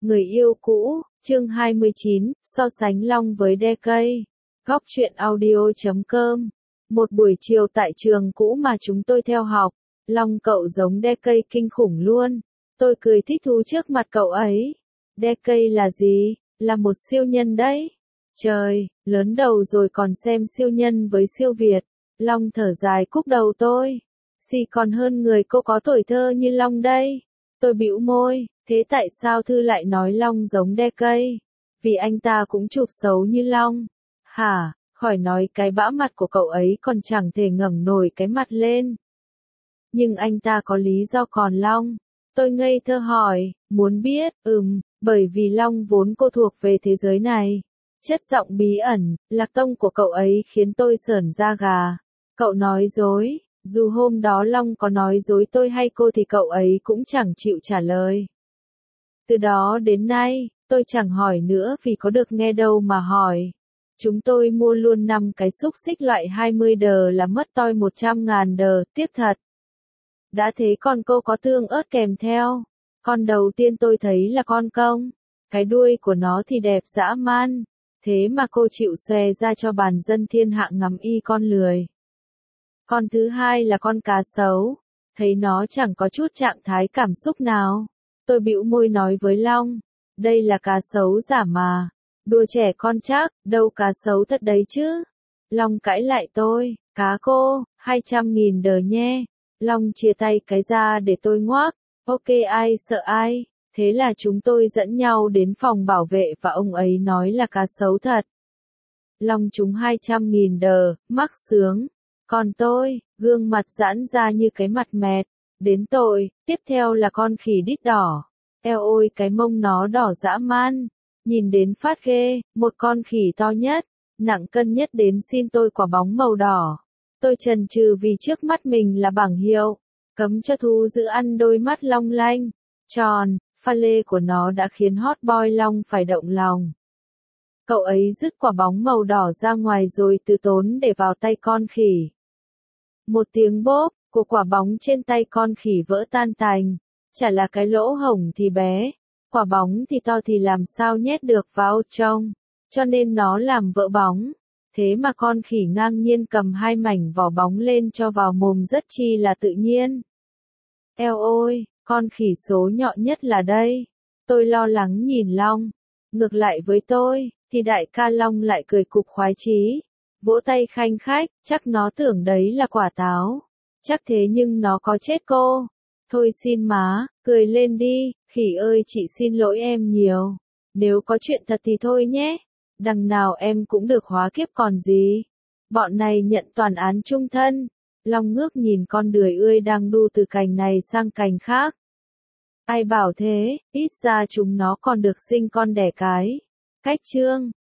Người yêu cũ, chương 29, so sánh Long với Đe Cây. Góc truyện audio.com. Một buổi chiều tại trường cũ mà chúng tôi theo học, Long cậu giống Đe Cây kinh khủng luôn. Tôi cười thích thú trước mặt cậu ấy. Đe Cây là gì? Là một siêu nhân đấy. Trời, lớn đầu rồi còn xem siêu nhân với siêu Việt. Long thở dài cúc đầu tôi. Xì còn hơn người cô có tuổi thơ như Long đây. Tôi bĩu môi, thế tại sao Thư lại nói Long giống Đe Cây? Vì anh ta cũng chụp xấu như Long. Hả, khỏi nói cái bã mặt của cậu ấy còn chẳng thể ngẩng nổi cái mặt lên. Nhưng anh ta có lý do còn Long. Tôi ngây thơ hỏi, muốn biết, bởi vì Long vốn cô thuộc về thế giới này. Chất giọng bí ẩn, lạc tông của cậu ấy khiến tôi sởn da gà. Cậu nói dối. Dù hôm đó Long có nói dối tôi hay cô thì cậu ấy cũng chẳng chịu trả lời. Từ đó đến nay, tôi chẳng hỏi nữa vì có được nghe đâu mà hỏi. Chúng tôi mua luôn 5 cái xúc xích loại 20 đờ là mất toi 100.000 đờ, tiếc thật. Đã thế còn cô có tương ớt kèm theo. Con đầu tiên tôi thấy là con công. Cái đuôi của nó thì đẹp dã man. Thế mà cô chịu xòe ra cho bàn dân thiên hạ ngắm y con lười. Con thứ hai là con cá sấu. Thấy nó chẳng có chút trạng thái cảm xúc nào. Tôi bĩu môi nói với Long. Đây là cá sấu giả mà. Đùa trẻ con chắc, đâu cá sấu thật đấy chứ. Long cãi lại tôi. Cá cô, 200.000 đờ nhé. Long chia tay cái ra để tôi ngoác. Ok ai sợ ai. Thế là chúng tôi dẫn nhau đến phòng bảo vệ và ông ấy nói là cá sấu thật. Long trúng 200.000 đờ, mắc sướng. Còn tôi, gương mặt giãn ra như cái mặt mẹt. Đến tội, tiếp theo là con khỉ đít đỏ. Eo ôi cái mông nó đỏ dã man. Nhìn đến phát ghê, một con khỉ to nhất, nặng cân nhất đến xin tôi quả bóng màu đỏ. Tôi chần chừ vì trước mắt mình là bảng hiệu. Cấm cho thú giữ ăn đôi mắt long lanh, tròn, pha lê của nó đã khiến hot boy Long phải động lòng. Cậu ấy dứt quả bóng màu đỏ ra ngoài rồi từ tốn để vào tay con khỉ. Một tiếng bốp, của quả bóng trên tay con khỉ vỡ tan tành. Chả là cái lỗ hổng thì bé, quả bóng thì to thì làm sao nhét được vào trông, cho nên nó làm vỡ bóng. Thế mà con khỉ ngang nhiên cầm 2 mảnh vỏ bóng lên cho vào mồm rất chi là tự nhiên. Eo ôi, con khỉ số nhọ nhất là đây. Tôi lo lắng nhìn Long. Ngược lại với tôi, thì đại ca Long lại cười cục khoái chí. Vỗ tay khanh khách, chắc nó tưởng đấy là quả táo. Chắc thế nhưng nó có chết cô. Thôi xin má, cười lên đi, khỉ ơi chị xin lỗi em nhiều. Nếu có chuyện thật thì thôi nhé. Đằng nào em cũng được hóa kiếp còn gì. Bọn này nhận toàn án chung thân. Long ngước nhìn con đười ươi đang đu từ cành này sang cành khác. Ai bảo thế, ít ra chúng nó còn được sinh con đẻ cái. Cách chương